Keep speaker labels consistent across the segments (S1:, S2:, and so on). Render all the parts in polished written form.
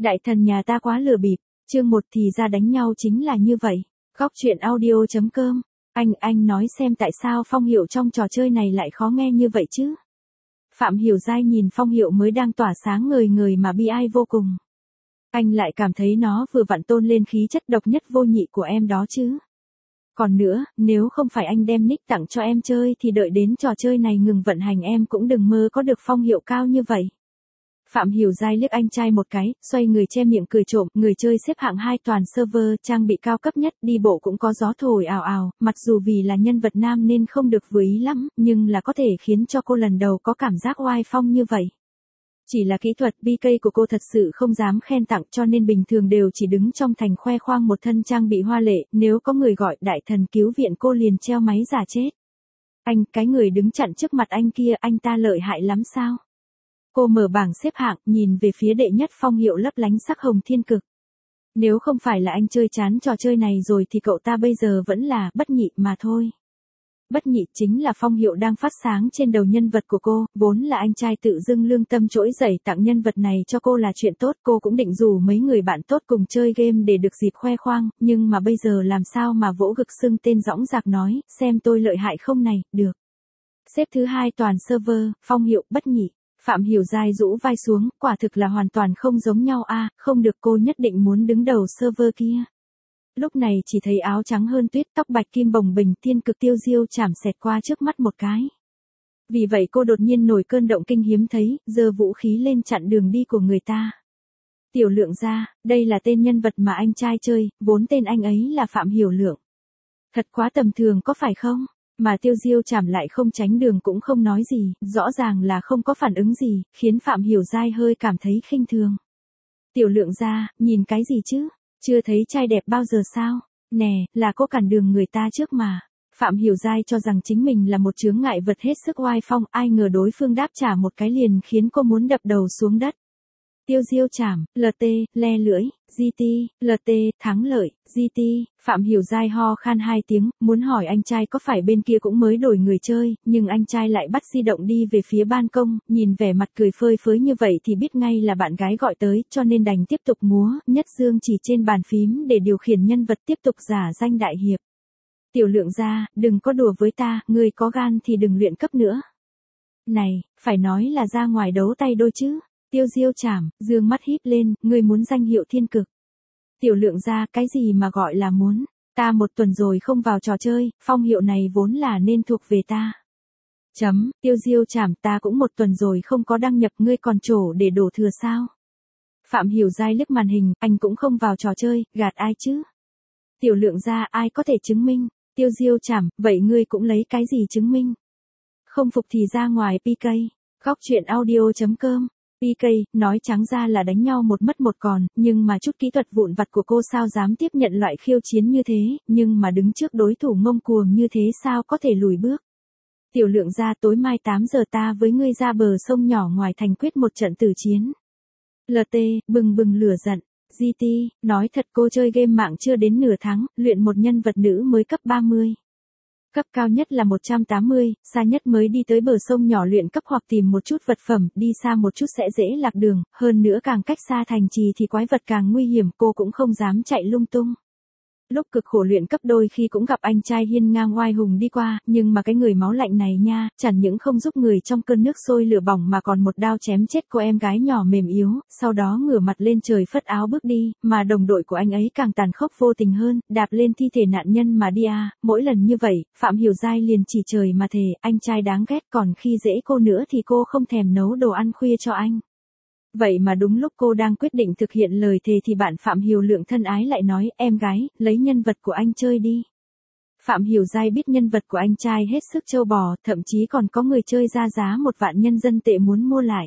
S1: Đại thần nhà ta quá lừa bịp, chương 1 thì ra đánh nhau chính là như vậy. Góc truyện audio.com. Anh nói xem tại sao Phong Hiệu trong trò chơi này lại khó nghe như vậy chứ? Phạm Hiểu Giai nhìn Phong Hiệu mới đang tỏa sáng ngời ngời mà bi ai vô cùng. Anh lại cảm thấy nó vừa vặn tôn lên khí chất độc nhất vô nhị của em đó chứ. Còn nữa, nếu không phải anh đem nick tặng cho em chơi thì đợi đến trò chơi này ngừng vận hành em cũng đừng mơ có được phong hiệu cao như vậy. Phạm Hiểu Giai liếc anh trai một cái, xoay người che miệng cười trộm, người chơi xếp hạng 2 toàn server, trang bị cao cấp nhất, đi bộ cũng có gió thổi ào ào, mặc dù vì là nhân vật nam nên không được vừa ý lắm, nhưng là có thể khiến cho cô lần đầu có cảm giác oai phong như vậy. Chỉ là kỹ thuật PK của cô thật sự không dám khen tặng cho nên bình thường đều chỉ đứng trong thành khoe khoang một thân trang bị hoa lệ, nếu có người gọi đại thần cứu viện cô liền treo máy giả chết. Anh, cái người đứng chặn trước mặt anh kia, anh ta lợi hại lắm sao? Cô mở bảng xếp hạng, nhìn về phía đệ nhất Phong Hiệu lấp lánh sắc hồng thiên cực. Nếu không phải là anh chơi chán trò chơi này rồi thì cậu ta bây giờ vẫn là bất nhị mà thôi. Bất nhị chính là Phong Hiệu đang phát sáng trên đầu nhân vật của cô, vốn là anh trai tự dưng lương tâm trỗi dậy tặng nhân vật này cho cô là chuyện tốt, cô cũng định rủ mấy người bạn tốt cùng chơi game để được dịp khoe khoang, nhưng mà bây giờ làm sao mà vỗ ngực xưng tên dõng dạc nói, xem tôi lợi hại không này, được. Xếp thứ 2 toàn server, Phong Hiệu, bất nhị. Phạm Hiểu Giai rũ vai xuống, quả thực là hoàn toàn không giống nhau a, không được, cô nhất định muốn đứng đầu server kia. Lúc này chỉ thấy áo trắng hơn tuyết, tóc bạch kim bồng bềnh, thiên cực tiêu diêu chảm xẹt qua trước mắt một cái. Vì vậy cô đột nhiên nổi cơn động kinh hiếm thấy, giơ vũ khí lên chặn đường đi của người ta. Tiểu Lượng gia, đây là tên nhân vật mà anh trai chơi, vốn tên anh ấy là Phạm Hiểu Lượng. Thật quá tầm thường có phải không? Mà tiêu diêu chảm lại không tránh đường cũng không nói gì, rõ ràng là không có phản ứng gì, khiến Phạm Hiểu Giai hơi cảm thấy khinh thường. Tiểu Lượng gia, nhìn cái gì chứ? Chưa thấy trai đẹp bao giờ sao? Nè, là cô cản đường người ta trước mà. Phạm Hiểu Giai cho rằng chính mình là một chướng ngại vật hết sức oai phong, ai ngờ đối phương đáp trả một cái liền khiến cô muốn đập đầu xuống đất. Tiêu diêu chảm, LT, le lưỡi, GT, LT, thắng lợi, GT, Phạm Hiểu Giai ho khan 2 tiếng, muốn hỏi anh trai có phải bên kia cũng mới đổi người chơi, nhưng anh trai lại bắt di động đi về phía ban công, nhìn vẻ mặt cười phơi phới như vậy thì biết ngay là bạn gái gọi tới, cho nên đành tiếp tục múa, nhất dương chỉ trên bàn phím để điều khiển nhân vật tiếp tục giả danh đại hiệp. Tiểu Lượng gia, đừng có đùa với ta, ngươi có gan thì đừng luyện cấp nữa. Này, phải nói là ra ngoài đấu tay đôi chứ. Tiêu diêu chảm, dương mắt híp lên, ngươi muốn danh hiệu thiên cực. Tiểu Lượng gia, cái gì mà gọi là muốn, ta 1 tuần rồi không vào trò chơi, phong hiệu này vốn là nên thuộc về ta. Tiêu diêu chảm, ta cũng 1 tuần rồi không có đăng nhập, ngươi còn trổ để đổ thừa sao? Phạm Hiểu Giai liếc màn hình, anh cũng không vào trò chơi, gạt ai chứ? Tiểu Lượng gia, ai có thể chứng minh? Tiêu diêu chảm, vậy ngươi cũng lấy cái gì chứng minh? Không phục thì ra ngoài PK. Góc truyện audio.com. PK, nói trắng ra là đánh nhau một mất một còn, nhưng mà chút kỹ thuật vụn vặt của cô sao dám tiếp nhận loại khiêu chiến như thế, nhưng mà đứng trước đối thủ ngông cuồng như thế sao có thể lùi bước. Tiểu Lượng gia, tối mai 8 giờ ta với ngươi ra bờ sông nhỏ ngoài thành quyết một trận tử chiến. LT, bừng bừng lửa giận. GT, nói thật cô chơi game mạng chưa đến nửa tháng, luyện một nhân vật nữ mới cấp 30. Cấp cao nhất là 180, xa nhất mới đi tới bờ sông nhỏ luyện cấp hoặc tìm một chút vật phẩm, đi xa một chút sẽ dễ lạc đường, hơn nữa càng cách xa thành trì thì quái vật càng nguy hiểm, cô cũng không dám chạy lung tung. Lúc cực khổ luyện cấp đôi khi cũng gặp anh trai hiên ngang oai hùng đi qua, nhưng mà cái người máu lạnh này nha, chẳng những không giúp người trong cơn nước sôi lửa bỏng mà còn một đao chém chết cô em gái nhỏ mềm yếu, sau đó ngửa mặt lên trời phất áo bước đi, mà đồng đội của anh ấy càng tàn khốc vô tình hơn, đạp lên thi thể nạn nhân mà đi à, mỗi lần như vậy, Phạm Hiểu Giai liền chỉ trời mà thề, anh trai đáng ghét, còn khi dễ cô nữa thì cô không thèm nấu đồ ăn khuya cho anh. Vậy mà đúng lúc cô đang quyết định thực hiện lời thề thì bạn Phạm Hiểu Lượng thân ái lại nói, em gái, lấy nhân vật của anh chơi đi. Phạm Hiểu Giai biết nhân vật của anh trai hết sức trâu bò, thậm chí còn có người chơi ra giá 1 vạn nhân dân tệ muốn mua lại.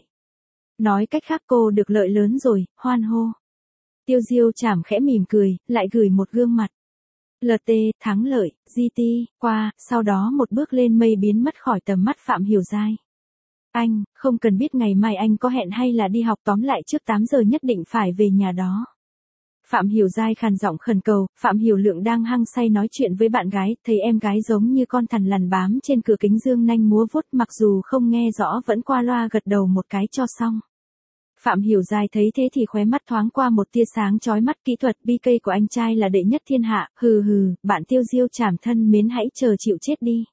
S1: Nói cách khác cô được lợi lớn rồi, hoan hô. Tiêu diêu chảm khẽ mỉm cười, lại gửi một gương mặt. LT, thắng lợi, GT, qua, sau đó một bước lên mây biến mất khỏi tầm mắt Phạm Hiểu Giai. Anh, không cần biết ngày mai anh có hẹn hay là đi học, tóm lại trước 8 giờ nhất định phải về nhà đó. Phạm Hiểu Giai khàn giọng khẩn cầu, Phạm Hiểu Lượng đang hăng say nói chuyện với bạn gái, thấy em gái giống như con thằn lằn bám trên cửa kính dương nanh múa vuốt, mặc dù không nghe rõ vẫn qua loa gật đầu một cái cho xong. Phạm Hiểu Giai thấy thế thì khóe mắt thoáng qua một tia sáng chói mắt, kỹ thuật PK của anh trai là đệ nhất thiên hạ, hừ hừ, bạn Tiêu Diêu Trảm thân mến hãy chờ chịu chết đi.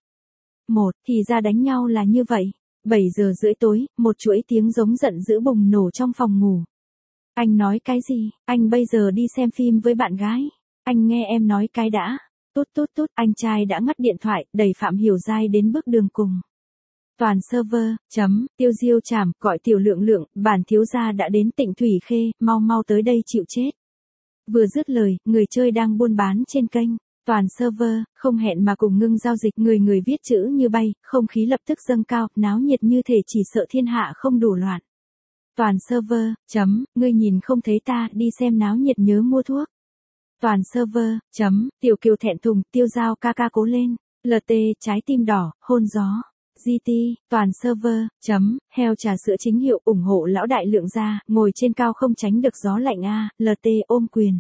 S1: Thì ra đánh nhau là như vậy. 7 giờ rưỡi tối, một chuỗi tiếng giống giận dữ bùng nổ trong phòng ngủ. Anh nói cái gì? Anh bây giờ đi xem phim với bạn gái. Anh nghe em nói cái đã. Tút tút tút, anh trai đã ngắt điện thoại, đẩy Phạm Hiểu Giai đến bước đường cùng. Toàn server, Tiêu Diêu Trảm, gọi Tiểu Lượng Lượng, bản thiếu gia đã đến Tịnh Thủy Khê, mau mau tới đây chịu chết. Vừa dứt lời, người chơi đang buôn bán trên kênh. Toàn server, không hẹn mà cùng ngưng giao dịch, người người viết chữ như bay, không khí lập tức dâng cao, náo nhiệt như thể chỉ sợ thiên hạ không đủ loạn. Toàn server, ngươi nhìn không thấy ta, đi xem náo nhiệt nhớ mua thuốc. Toàn server, Tiểu Kiều thẹn thùng, Tiêu Giao ca ca cố lên. LT, trái tim đỏ, hôn gió. GT, toàn server, heo trà sữa chính hiệu, ủng hộ lão đại Lượng gia, ngồi trên cao không tránh được gió lạnh a, LT ôm quyền.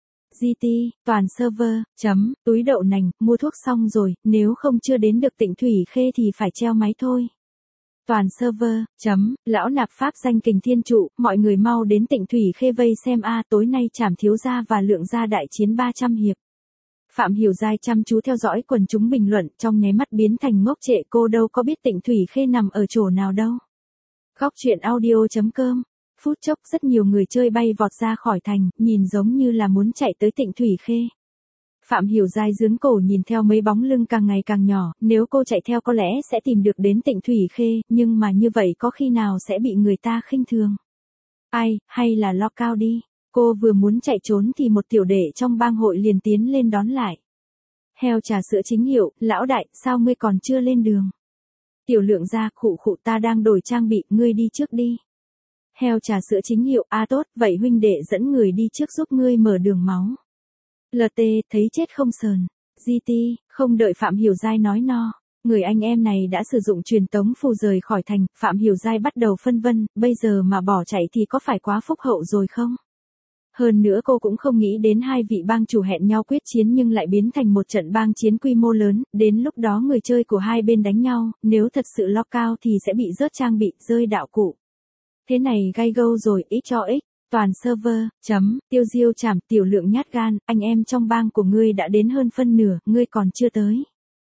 S1: GT, toàn server, túi đậu nành, mua thuốc xong rồi, nếu không chưa đến được Tịnh Thủy Khê thì phải treo máy thôi. Toàn server, lão nạp pháp danh kình thiên trụ, mọi người mau đến Tịnh Thủy Khê vây xem a, tối nay Trảm thiếu gia và Lượng gia đại chiến 300 hiệp. Phạm Hiểu Giai chăm chú theo dõi quần chúng bình luận, trong nháy mắt biến thành ngốc trệ, cô đâu có biết Tịnh Thủy Khê nằm ở chỗ nào đâu. Góc truyện audio.com. Phút chốc rất nhiều người chơi bay vọt ra khỏi thành, nhìn giống như là muốn chạy tới Tịnh Thủy Khê. Phạm Hiểu Giai giương cổ nhìn theo mấy bóng lưng càng ngày càng nhỏ, nếu cô chạy theo có lẽ sẽ tìm được đến Tịnh Thủy Khê, nhưng mà như vậy có khi nào sẽ bị người ta khinh thường. Ai, hay là lo cao đi. Cô vừa muốn chạy trốn thì một tiểu đệ trong bang hội liền tiến lên đón lại. Heo trà sữa chính hiệu, lão đại, sao ngươi còn chưa lên đường? Tiểu Lượng gia, khụ khụ, ta đang đổi trang bị, ngươi đi trước đi. Heo trà sữa chính hiệu, tốt, vậy huynh đệ dẫn người đi trước giúp ngươi mở đường máu. LT, thấy chết không sờn. GT, không đợi Phạm Hiểu Giai nói no. Người anh em này đã sử dụng truyền tống phù rời khỏi thành, Phạm Hiểu Giai bắt đầu phân vân, bây giờ mà bỏ chạy thì có phải quá phúc hậu rồi không? Hơn nữa cô cũng không nghĩ đến hai vị bang chủ hẹn nhau quyết chiến nhưng lại biến thành một trận bang chiến quy mô lớn, đến lúc đó người chơi của hai bên đánh nhau, nếu thật sự lo cao thì sẽ bị rớt trang bị, rơi đạo cụ. Thế này gay go rồi, ít cho ích. Toàn server, Tiêu Diêu Trảm, Tiểu Lượng nhát gan, anh em trong bang của ngươi đã đến hơn phân nửa, ngươi còn chưa tới.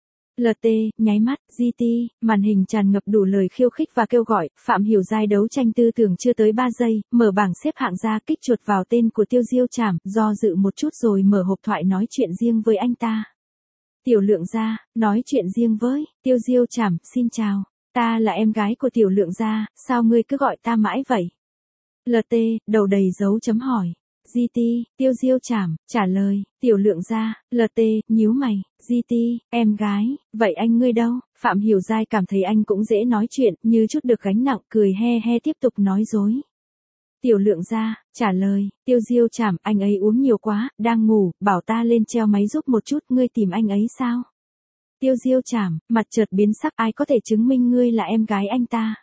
S1: LT, nháy mắt, GT, màn hình tràn ngập đủ lời khiêu khích và kêu gọi, Phạm Hiểu Giai đấu tranh tư tưởng chưa tới 3 giây, mở bảng xếp hạng ra, kích chuột vào tên của Tiêu Diêu Trảm, do dự một chút rồi mở hộp thoại nói chuyện riêng với anh ta. Tiểu Lượng gia, nói chuyện riêng với, Tiêu Diêu Trảm, xin chào, ta là em gái của Tiểu Lượng gia, sao ngươi cứ gọi ta mãi vậy? LT, đầu đầy dấu chấm hỏi. GT, Tiêu Diêu Trảm, trả lời, Tiểu Lượng gia, LT, nhíu mày, GT, em gái, vậy anh ngươi đâu? Phạm Hiểu Giai cảm thấy anh cũng dễ nói chuyện, như chút được gánh nặng, cười he he tiếp tục nói dối. Tiểu Lượng gia, trả lời, Tiêu Diêu Trảm, anh ấy uống nhiều quá, đang ngủ, bảo ta lên treo máy giúp một chút, ngươi tìm anh ấy sao? Tiêu Diêu Trảm, mặt chợt biến sắc, ai có thể chứng minh ngươi là em gái anh ta?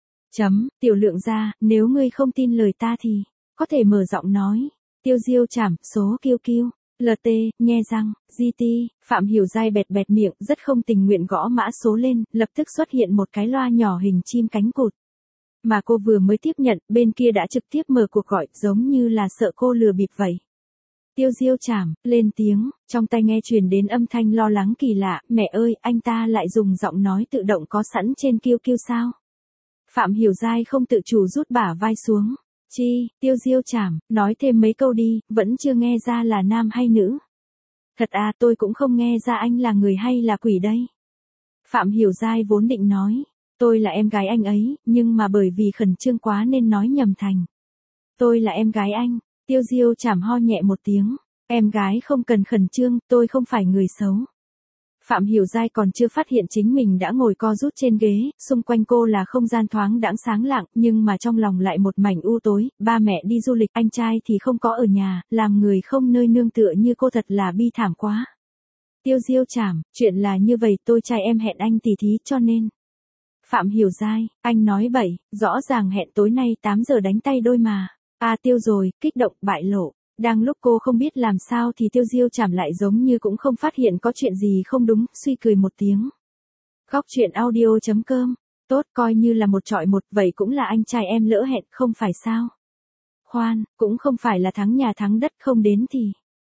S1: Tiểu Lượng gia, nếu ngươi không tin lời ta thì, có thể mở giọng nói. Tiêu Diêu Trảm, số kiêu kiêu. LT, nhe răng, GT, Phạm Hiểu Giai bẹt bẹt miệng, rất không tình nguyện gõ mã số lên, lập tức xuất hiện một cái loa nhỏ hình chim cánh cụt. Mà cô vừa mới tiếp nhận, bên kia đã trực tiếp mở cuộc gọi, giống như là sợ cô lừa bịp vậy. Tiêu Diêu Trảm, lên tiếng, trong tai nghe truyền đến âm thanh lo lắng kỳ lạ, mẹ ơi, anh ta lại dùng giọng nói tự động có sẵn trên kiêu kiêu sao? Phạm Hiểu Giai không tự chủ rút bả vai xuống. Tiêu Diêu Trảm, nói thêm mấy câu đi, vẫn chưa nghe ra là nam hay nữ. Thật à, tôi cũng không nghe ra anh là người hay là quỷ đây. Phạm Hiểu Giai vốn định nói, tôi là em gái anh ấy, nhưng mà bởi vì khẩn trương quá nên nói nhầm thành. Tôi là em gái anh. Tiêu Diêu Trảm ho nhẹ một tiếng, em gái không cần khẩn trương, tôi không phải người xấu. Phạm Hiểu Giai còn chưa phát hiện chính mình đã ngồi co rút trên ghế, xung quanh cô là không gian thoáng đãng sáng lạng, nhưng mà trong lòng lại một mảnh u tối, ba mẹ đi du lịch, anh trai thì không có ở nhà, làm người không nơi nương tựa như cô thật là bi thảm quá. Tiêu Diêu Trảm, chuyện là như vậy, tôi trai em hẹn anh tỉ thí cho nên. Phạm Hiểu Giai, anh nói bậy, rõ ràng hẹn tối nay 8 giờ đánh tay đôi mà. Tiêu rồi, kích động, bại lộ. Đang lúc cô không biết làm sao thì Tiêu Diêu Trảm lại giống như cũng không phát hiện có chuyện gì không đúng, suy cười một tiếng. Góc truyện audio.com Tốt, coi như là một chọi một, vậy cũng là anh trai em lỡ hẹn, không phải sao? Khoan, cũng không phải là thắng nhà thắng đất không đến thì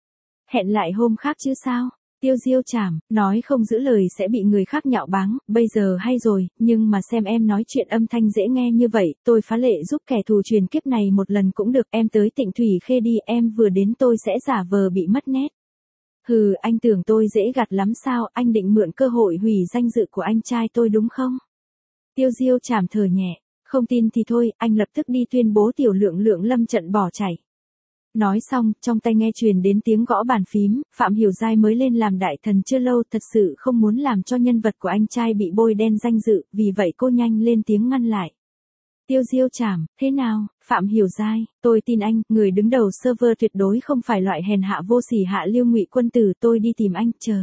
S1: hẹn lại hôm khác chứ sao? Tiêu Diêu chảm, nói không giữ lời sẽ bị người khác nhạo báng, bây giờ hay rồi, nhưng mà xem em nói chuyện âm thanh dễ nghe như vậy, tôi phá lệ giúp kẻ thù truyền kiếp này một lần cũng được, em tới Tịnh Thủy Khê đi, em vừa đến tôi sẽ giả vờ bị mất nét. Hừ, anh tưởng tôi dễ gạt lắm sao, anh định mượn cơ hội hủy danh dự của anh trai tôi đúng không? Tiêu Diêu chảm thở nhẹ, không tin thì thôi, anh lập tức đi tuyên bố Tiểu Lượng Lượng lâm trận bỏ chạy. Nói xong, trong tai nghe truyền đến tiếng gõ bàn phím, Phạm Hiểu Giai mới lên làm đại thần chưa lâu, thật sự không muốn làm cho nhân vật của anh trai bị bôi đen danh dự, vì vậy cô nhanh lên tiếng ngăn lại. Tiêu Diêu chảm, thế nào, Phạm Hiểu Giai, tôi tin anh, người đứng đầu server tuyệt đối không phải loại hèn hạ vô sỉ hạ lưu Ngụy Quân Tử, tôi đi tìm anh, chờ.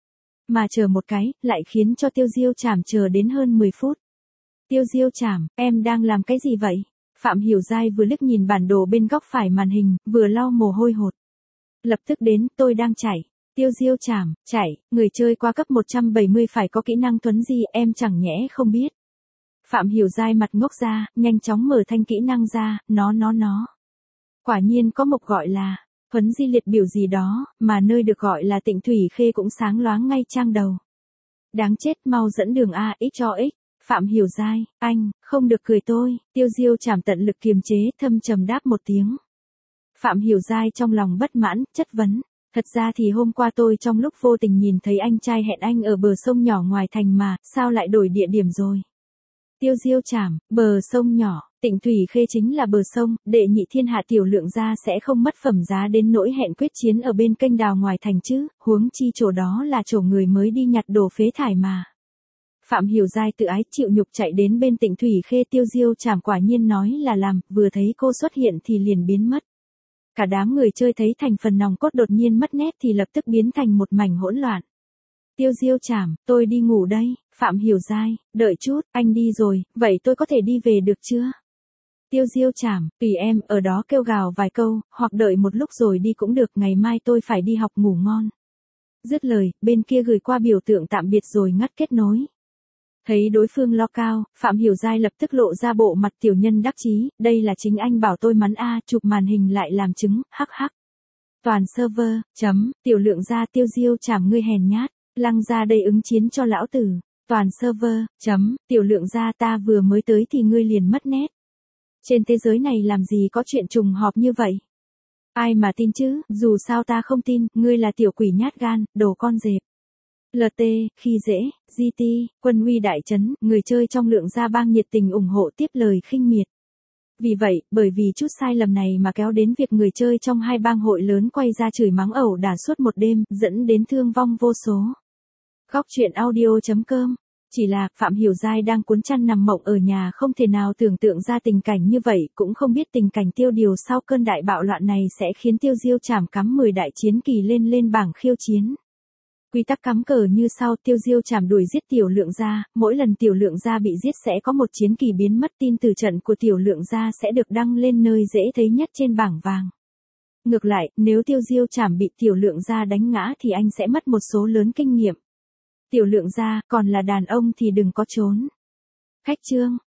S1: Mà chờ một cái, lại khiến cho Tiêu Diêu chảm chờ đến hơn 10 phút. Tiêu Diêu chảm, em đang làm cái gì vậy? Phạm Hiểu Giai vừa liếc nhìn bản đồ bên góc phải màn hình, vừa lau mồ hôi hột. Lập tức đến, tôi đang chạy. Tiêu Diêu chảm, chạy, người chơi qua cấp 170 phải có kỹ năng thuấn di, em chẳng nhẽ không biết. Phạm Hiểu Giai mặt ngốc ra, nhanh chóng mở thanh kỹ năng ra, nó. Quả nhiên có một gọi là thuấn di liệt biểu gì đó, mà nơi được gọi là Tịnh Thủy Khê cũng sáng loáng ngay trang đầu. Đáng chết, mau dẫn đường A X cho X. Phạm Hiểu Giai, anh, không được cười tôi, Tiêu Diêu chảm tận lực kiềm chế, thâm trầm đáp một tiếng. Phạm Hiểu Giai trong lòng bất mãn, chất vấn, thật ra thì hôm qua tôi trong lúc vô tình nhìn thấy anh trai hẹn anh ở bờ sông nhỏ ngoài thành mà, sao lại đổi địa điểm rồi? Tiêu Diêu chảm, bờ sông nhỏ, Tịnh Thủy Khê chính là bờ sông, đệ nhị thiên hạ Tiểu Lượng gia sẽ không mất phẩm giá đến nỗi hẹn quyết chiến ở bên kênh đào ngoài thành chứ, huống chi chỗ đó là chỗ người mới đi nhặt đồ phế thải mà. Phạm Hiểu Giai tự ái chịu nhục chạy đến bên Tịnh Thủy Khê, Tiêu Diêu chảm quả nhiên nói là làm, vừa thấy cô xuất hiện thì liền biến mất. Cả đám người chơi thấy thành phần nòng cốt đột nhiên mất nét thì lập tức biến thành một mảnh hỗn loạn. Tiêu Diêu chảm, tôi đi ngủ đây. Phạm Hiểu Giai, đợi chút, anh đi rồi, vậy tôi có thể đi về được chưa? Tiêu Diêu chảm, tùy em, ở đó kêu gào vài câu, hoặc đợi một lúc rồi đi cũng được, ngày mai tôi phải đi học, ngủ ngon. Dứt lời, bên kia gửi qua biểu tượng tạm biệt rồi ngắt kết nối. Thấy đối phương lo cao, Phạm Hiểu Giai lập tức lộ ra bộ mặt tiểu nhân đắc chí, đây là chính anh bảo tôi mắn a, chụp màn hình lại làm chứng, hắc hắc. Toàn server, Tiểu Lượng gia, Tiêu Diêu chảm ngươi hèn nhát, lăng ra đây ứng chiến cho lão tử. Toàn server, Tiểu Lượng gia, ta vừa mới tới thì ngươi liền mất nét. Trên thế giới này làm gì có chuyện trùng hợp như vậy? Ai mà tin chứ, dù sao ta không tin, ngươi là tiểu quỷ nhát gan, đồ con dẹp. LT, khi dễ, GT, quân uy đại trấn, người chơi trong Lượng gia bang nhiệt tình ủng hộ tiếp lời khinh miệt. Vì vậy, bởi vì chút sai lầm này mà kéo đến việc người chơi trong hai bang hội lớn quay ra chửi mắng ẩu đả suốt một đêm, dẫn đến thương vong vô số. Góc truyện audio.com. Chỉ là, Phạm Hiểu Giai đang cuốn chăn nằm mộng ở nhà không thể nào tưởng tượng ra tình cảnh như vậy, cũng không biết tình cảnh tiêu điều sau cơn đại bạo loạn này sẽ khiến Tiêu Diêu chảm cắm 10 đại chiến kỳ lên bảng khiêu chiến. Quy tắc cắm cờ như sau, Tiêu Diêu chảm đuổi giết Tiểu Lượng gia, mỗi lần Tiểu Lượng gia bị giết sẽ có một chiến kỳ biến mất, tin từ trận của Tiểu Lượng gia sẽ được đăng lên nơi dễ thấy nhất trên bảng vàng. Ngược lại, nếu Tiêu Diêu chảm bị Tiểu Lượng gia đánh ngã thì anh sẽ mất một số lớn kinh nghiệm. Tiểu Lượng gia, còn là đàn ông thì đừng có trốn. Khách chương.